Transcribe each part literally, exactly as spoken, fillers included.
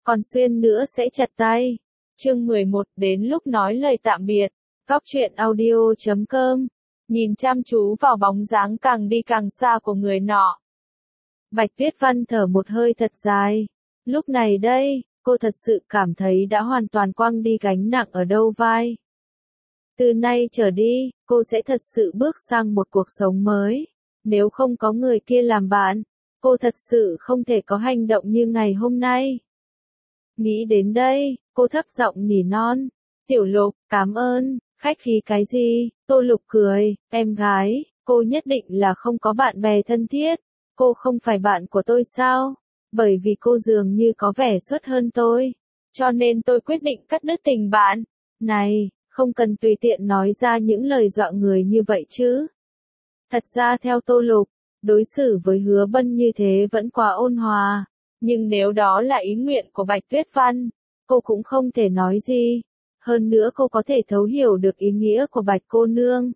còn xuyên nữa sẽ chặt tay. Chương mười một, đến lúc nói lời tạm biệt. Góc truyện audio chấm com. Nhìn chăm chú vào bóng dáng càng đi càng xa của người nọ. Bạch Tuyết Văn thở một hơi thật dài. Lúc này đây, cô thật sự cảm thấy đã hoàn toàn quăng đi gánh nặng ở đầu vai. Từ nay trở đi, cô sẽ thật sự bước sang một cuộc sống mới. Nếu không có người kia làm bạn, cô thật sự không thể có hành động như ngày hôm nay. Nghĩ đến đây, cô thấp giọng nỉ non. Tiểu Lục, cảm ơn, khách khí cái gì? Tô Lục cười, em gái, cô nhất định là không có bạn bè thân thiết. Cô không phải bạn của tôi sao? Bởi vì cô dường như có vẻ xuất hơn tôi. Cho nên tôi quyết định cắt đứt tình bạn. Này, không cần tùy tiện nói ra những lời dọa người như vậy chứ. Thật ra theo Tô Lục, đối xử với Hứa Bân như thế vẫn quá ôn hòa. Nhưng nếu đó là ý nguyện của Bạch Tuyết Văn, cô cũng không thể nói gì. Hơn nữa cô có thể thấu hiểu được ý nghĩa của Bạch cô nương.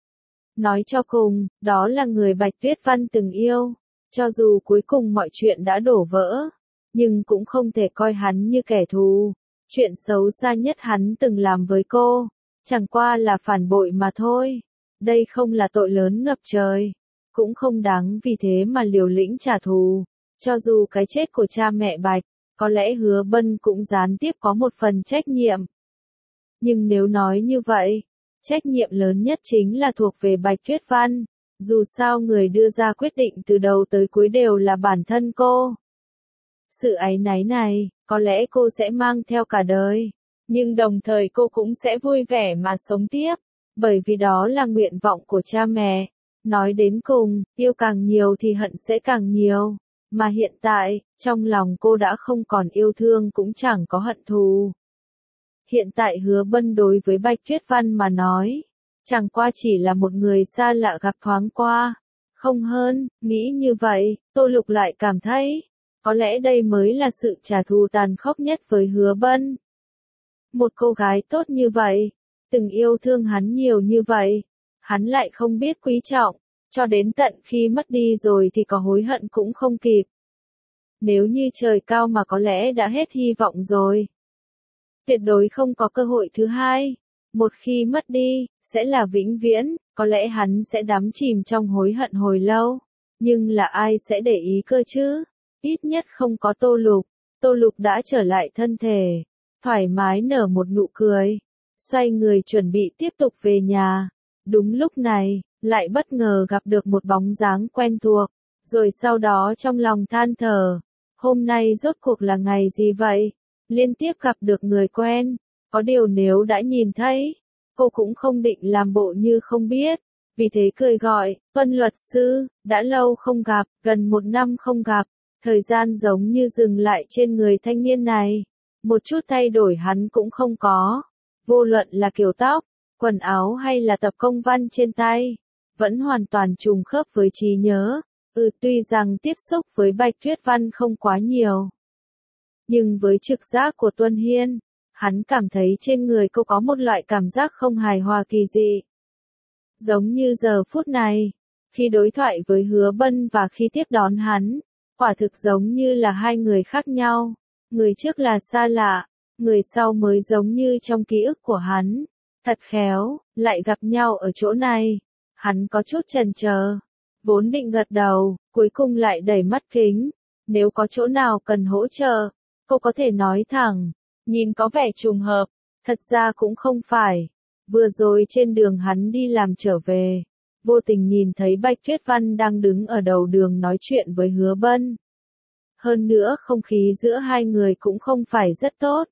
Nói cho cùng, đó là người Bạch Tuyết Văn từng yêu. Cho dù cuối cùng mọi chuyện đã đổ vỡ, nhưng cũng không thể coi hắn như kẻ thù. Chuyện xấu xa nhất hắn từng làm với cô, chẳng qua là phản bội mà thôi. Đây không là tội lớn ngập trời, cũng không đáng vì thế mà liều lĩnh trả thù. Cho dù cái chết của cha mẹ Bạch, có lẽ Hứa Bân cũng gián tiếp có một phần trách nhiệm. Nhưng nếu nói như vậy, trách nhiệm lớn nhất chính là thuộc về Bạch Tuyết Văn. Dù sao người đưa ra quyết định từ đầu tới cuối đều là bản thân cô. Sự áy náy này, có lẽ cô sẽ mang theo cả đời. Nhưng đồng thời cô cũng sẽ vui vẻ mà sống tiếp. Bởi vì đó là nguyện vọng của cha mẹ. Nói đến cùng, yêu càng nhiều thì hận sẽ càng nhiều. Mà hiện tại, trong lòng cô đã không còn yêu thương cũng chẳng có hận thù. Hiện tại Hứa Bân đối với Bạch Tuyết Văn mà nói, chẳng qua chỉ là một người xa lạ gặp thoáng qua. Không hơn, nghĩ như vậy, Tô Lục lại cảm thấy, có lẽ đây mới là sự trả thù tàn khốc nhất với Hứa Bân. Một cô gái tốt như vậy, từng yêu thương hắn nhiều như vậy, hắn lại không biết quý trọng, cho đến tận khi mất đi rồi thì có hối hận cũng không kịp. Nếu như trời cao mà có lẽ đã hết hy vọng rồi. Tuyệt đối không có cơ hội thứ hai. Một khi mất đi, sẽ là vĩnh viễn, có lẽ hắn sẽ đắm chìm trong hối hận hồi lâu. Nhưng là ai sẽ để ý cơ chứ? Ít nhất không có Tô Lục. Tô Lục đã trở lại thân thể, thoải mái nở một nụ cười, xoay người chuẩn bị tiếp tục về nhà. Đúng lúc này, lại bất ngờ gặp được một bóng dáng quen thuộc, rồi sau đó trong lòng than thở. Hôm nay rốt cuộc là ngày gì vậy? Liên tiếp gặp được người quen, có điều nếu đã nhìn thấy, cô cũng không định làm bộ như không biết, vì thế cười gọi, Tuân luật sư, đã lâu không gặp, gần một năm không gặp, thời gian giống như dừng lại trên người thanh niên này, một chút thay đổi hắn cũng không có, vô luận là kiểu tóc, quần áo hay là tập công văn trên tay, vẫn hoàn toàn trùng khớp với trí nhớ, ừ tuy rằng tiếp xúc với Bạch Tuyết Văn không quá nhiều. Nhưng với trực giác của Tuân Hiên, hắn cảm thấy trên người cô có một loại cảm giác không hài hòa kỳ dị. Giống như giờ phút này, khi đối thoại với Hứa Bân và khi tiếp đón hắn, quả thực giống như là hai người khác nhau. Người trước là xa lạ, người sau mới giống như trong ký ức của hắn. Thật khéo, lại gặp nhau ở chỗ này. Hắn có chút chần chờ, vốn định gật đầu, cuối cùng lại đẩy mắt kính. Nếu có chỗ nào cần hỗ trợ, cô có thể nói thẳng. Nhìn có vẻ trùng hợp, thật ra cũng không phải. Vừa rồi trên đường hắn đi làm trở về, vô tình nhìn thấy Bạch Tuyết Văn đang đứng ở đầu đường nói chuyện với Hứa Bân. Hơn nữa không khí giữa hai người cũng không phải rất tốt.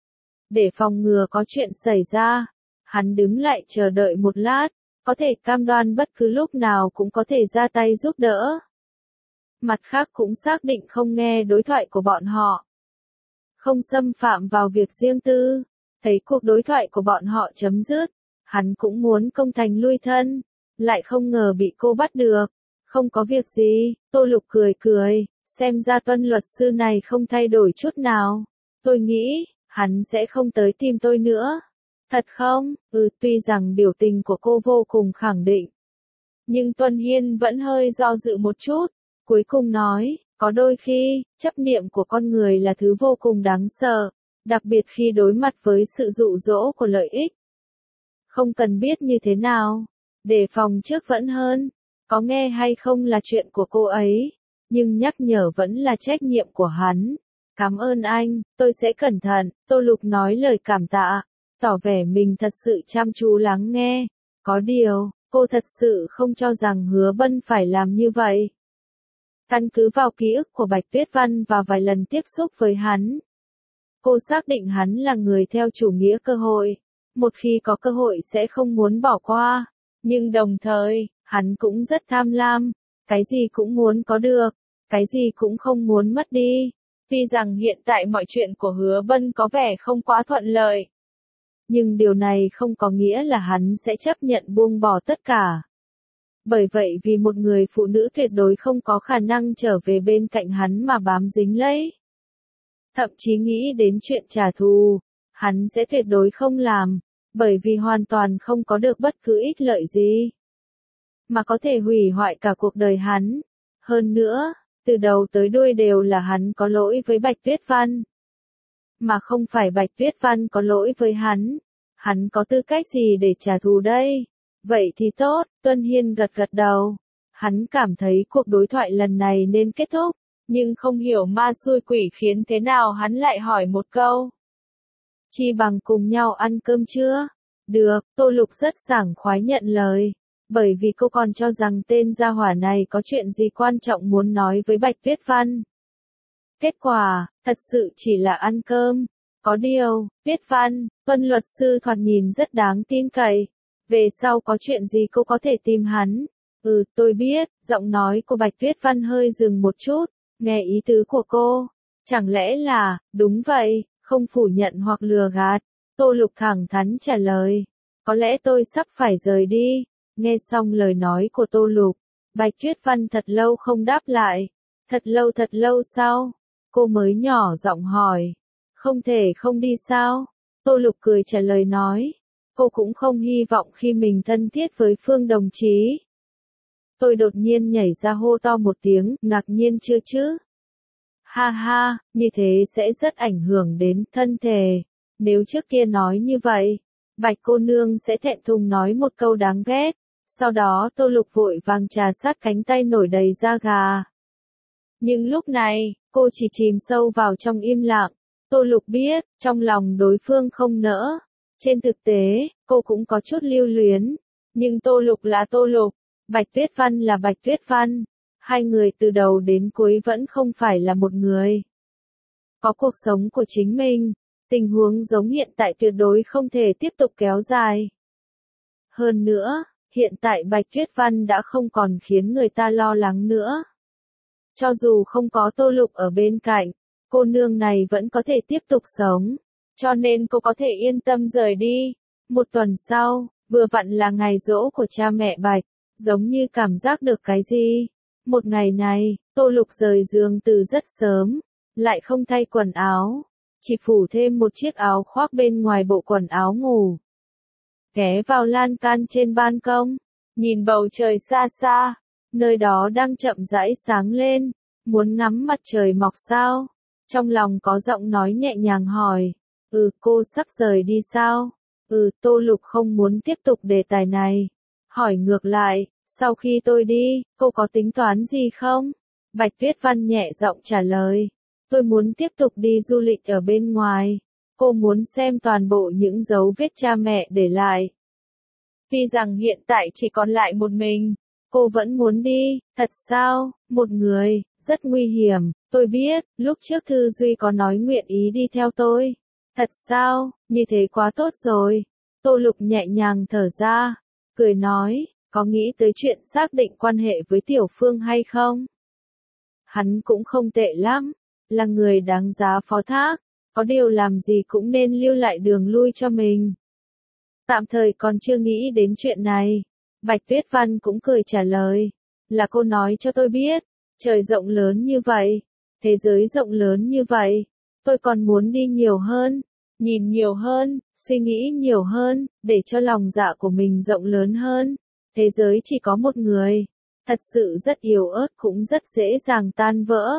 Để phòng ngừa có chuyện xảy ra, hắn đứng lại chờ đợi một lát, có thể cam đoan bất cứ lúc nào cũng có thể ra tay giúp đỡ. Mặt khác cũng xác định không nghe đối thoại của bọn họ. Không xâm phạm vào việc riêng tư, thấy cuộc đối thoại của bọn họ chấm dứt, hắn cũng muốn công thành lui thân, lại không ngờ bị cô bắt được. Không có việc gì, Tô Lục cười cười, xem ra Tuân luật sư này không thay đổi chút nào. Tôi nghĩ, hắn sẽ không tới tìm tôi nữa. Thật không? Ừ, tuy rằng biểu tình của cô vô cùng khẳng định. Nhưng Tuân Hiên vẫn hơi do dự một chút, cuối cùng nói, Có đôi khi, chấp niệm của con người là thứ vô cùng đáng sợ, đặc biệt khi đối mặt với sự dụ dỗ của lợi ích. Không cần biết như thế nào, đề phòng trước vẫn hơn. Có nghe hay không là chuyện của cô ấy, nhưng nhắc nhở vẫn là trách nhiệm của hắn. Cảm ơn anh, tôi sẽ cẩn thận, Tô Lục nói lời cảm tạ, tỏ vẻ mình thật sự chăm chú lắng nghe. Có điều, cô thật sự không cho rằng Hứa Bân phải làm như vậy. Căn cứ vào ký ức của Bạch Tuyết Văn và vài lần tiếp xúc với hắn, cô xác định hắn là người theo chủ nghĩa cơ hội. Một khi có cơ hội sẽ không muốn bỏ qua, nhưng đồng thời, hắn cũng rất tham lam, cái gì cũng muốn có được, cái gì cũng không muốn mất đi. Tuy rằng hiện tại mọi chuyện của Hứa Bân có vẻ không quá thuận lợi, nhưng điều này không có nghĩa là hắn sẽ chấp nhận buông bỏ tất cả. Bởi vậy vì một người phụ nữ tuyệt đối không có khả năng trở về bên cạnh hắn mà bám dính lấy. Thậm chí nghĩ đến chuyện trả thù, hắn sẽ tuyệt đối không làm, bởi vì hoàn toàn không có được bất cứ ích lợi gì, mà có thể hủy hoại cả cuộc đời hắn. Hơn nữa, từ đầu tới đuôi đều là hắn có lỗi với Bạch Tuyết Văn, mà không phải Bạch Tuyết Văn có lỗi với hắn. Hắn có tư cách gì để trả thù đây? Vậy thì tốt, Tuân Hiên gật gật đầu. Hắn cảm thấy cuộc đối thoại lần này nên kết thúc, nhưng không hiểu ma xui quỷ khiến thế nào hắn lại hỏi một câu. Chi bằng cùng nhau ăn cơm chưa? Được, Tô Lục rất sảng khoái nhận lời, bởi vì cô còn cho rằng tên gia hỏa này có chuyện gì quan trọng muốn nói với Bạch Tuyết Văn. Kết quả, thật sự chỉ là ăn cơm. Có điều, Tuyết Văn, Tuân luật sư thoạt nhìn rất đáng tin cậy. Về sau có chuyện gì cô có thể tìm hắn. Ừ, tôi biết, giọng nói của Bạch Tuyết Văn hơi dừng một chút, nghe ý tứ của cô. Chẳng lẽ là, đúng vậy, không phủ nhận hoặc lừa gạt. Tô Lục thẳng thắn trả lời. Có lẽ tôi sắp phải rời đi. Nghe xong lời nói của Tô Lục, Bạch Tuyết Văn thật lâu không đáp lại. Thật lâu thật lâu sau, cô mới nhỏ giọng hỏi. Không thể không đi sao? Tô Lục cười trả lời nói. Cô cũng không hy vọng khi mình thân thiết với Phương đồng chí. Tôi đột nhiên nhảy ra hô to một tiếng, ngạc nhiên chưa chứ? Ha ha, như thế sẽ rất ảnh hưởng đến thân thể. Nếu trước kia nói như vậy, Bạch cô nương sẽ thẹn thùng nói một câu đáng ghét. Sau đó Tô Lục vội vàng trà sát cánh tay nổi đầy da gà. Nhưng lúc này, cô chỉ chìm sâu vào trong im lặng. Tô Lục biết, trong lòng đối phương không nỡ. Trên thực tế, cô cũng có chút lưu luyến. Nhưng Tô Lục là Tô Lục, Bạch Tuyết Văn là Bạch Tuyết Văn. Hai người từ đầu đến cuối vẫn không phải là một người. Có cuộc sống của chính mình, tình huống giống hiện tại tuyệt đối không thể tiếp tục kéo dài. Hơn nữa, hiện tại Bạch Tuyết Văn đã không còn khiến người ta lo lắng nữa. Cho dù không có Tô Lục ở bên cạnh, cô nương này vẫn có thể tiếp tục sống, cho nên cô có thể yên tâm rời đi. Một tuần sau, vừa vặn là ngày giỗ của cha mẹ Bạch, giống như cảm giác được cái gì. Một ngày này, Tô Lục rời giường từ rất sớm, lại không thay quần áo, chỉ phủ thêm một chiếc áo khoác bên ngoài bộ quần áo ngủ. Ghé vào lan can trên ban công, nhìn bầu trời xa xa, nơi đó đang chậm rãi sáng lên, muốn ngắm mặt trời mọc sao? Trong lòng có giọng nói nhẹ nhàng hỏi, ừ cô sắp rời đi sao? Ừ, Tô Lục không muốn tiếp tục đề tài này. Hỏi ngược lại, sau khi tôi đi, cô có tính toán gì không? Bạch Tuyết Văn nhẹ giọng trả lời, tôi muốn tiếp tục đi du lịch ở bên ngoài. Cô muốn xem toàn bộ những dấu vết cha mẹ để lại. Tuy rằng hiện tại chỉ còn lại một mình, cô vẫn muốn đi. Thật sao? Một người, rất nguy hiểm. Tôi biết, lúc trước Thư Duy có nói nguyện ý đi theo tôi. Thật sao? Như thế quá tốt rồi. Tô Lục nhẹ nhàng thở ra, cười nói, có nghĩ tới chuyện xác định quan hệ với Tiểu Phương hay không? Hắn cũng không tệ lắm, là người đáng giá phó thác, có điều làm gì cũng nên lưu lại đường lui cho mình. Tạm thời còn chưa nghĩ đến chuyện này. Bạch Tuyết Văn cũng cười trả lời, là cô nói cho tôi biết, trời rộng lớn như vậy, thế giới rộng lớn như vậy, tôi còn muốn đi nhiều hơn, nhìn nhiều hơn, suy nghĩ nhiều hơn, để cho lòng dạ của mình rộng lớn hơn. Thế giới chỉ có một người, thật sự rất yếu ớt cũng rất dễ dàng tan vỡ.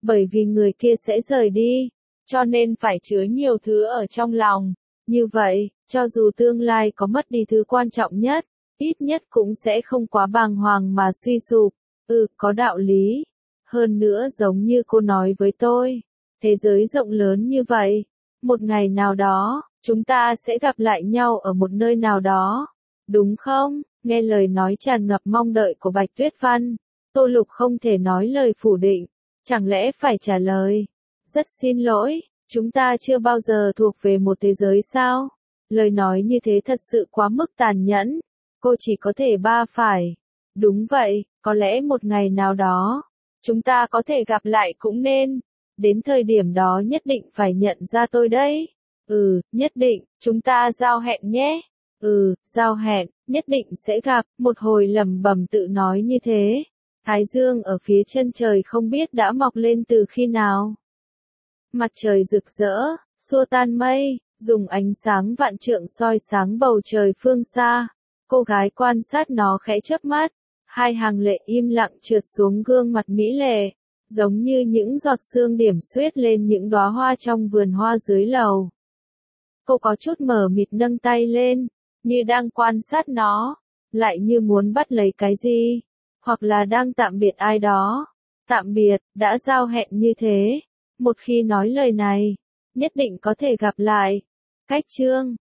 Bởi vì người kia sẽ rời đi, cho nên phải chứa nhiều thứ ở trong lòng. Như vậy, cho dù tương lai có mất đi thứ quan trọng nhất, ít nhất cũng sẽ không quá bàng hoàng mà suy sụp. Ừ, có đạo lý. Hơn nữa giống như cô nói với tôi, thế giới rộng lớn như vậy, một ngày nào đó, chúng ta sẽ gặp lại nhau ở một nơi nào đó, đúng không? Nghe lời nói tràn ngập mong đợi của Bạch Tuyết Văn, Tô Lục không thể nói lời phủ định, chẳng lẽ phải trả lời. Rất xin lỗi, chúng ta chưa bao giờ thuộc về một thế giới sao? Lời nói như thế thật sự quá mức tàn nhẫn, cô chỉ có thể ba phải. Đúng vậy, có lẽ một ngày nào đó, chúng ta có thể gặp lại cũng nên. Đến thời điểm đó nhất định phải nhận ra tôi đấy. Ừ, nhất định, chúng ta giao hẹn nhé. Ừ, giao hẹn, nhất định sẽ gặp. Một hồi lẩm bẩm tự nói như thế. Thái dương ở phía chân trời không biết đã mọc lên từ khi nào. Mặt trời rực rỡ, xua tan mây, dùng ánh sáng vạn trượng soi sáng bầu trời phương xa. Cô gái quan sát nó khẽ chớp mắt, hai hàng lệ im lặng trượt xuống gương mặt mỹ lệ, giống như những giọt sương điểm xuyết lên những đóa hoa trong vườn hoa dưới lầu. Cô có chút mờ mịt nâng tay lên, như đang quan sát nó, lại như muốn bắt lấy cái gì, hoặc là đang tạm biệt ai đó. Tạm biệt, đã giao hẹn như thế, một khi nói lời này, nhất định có thể gặp lại. Cách chương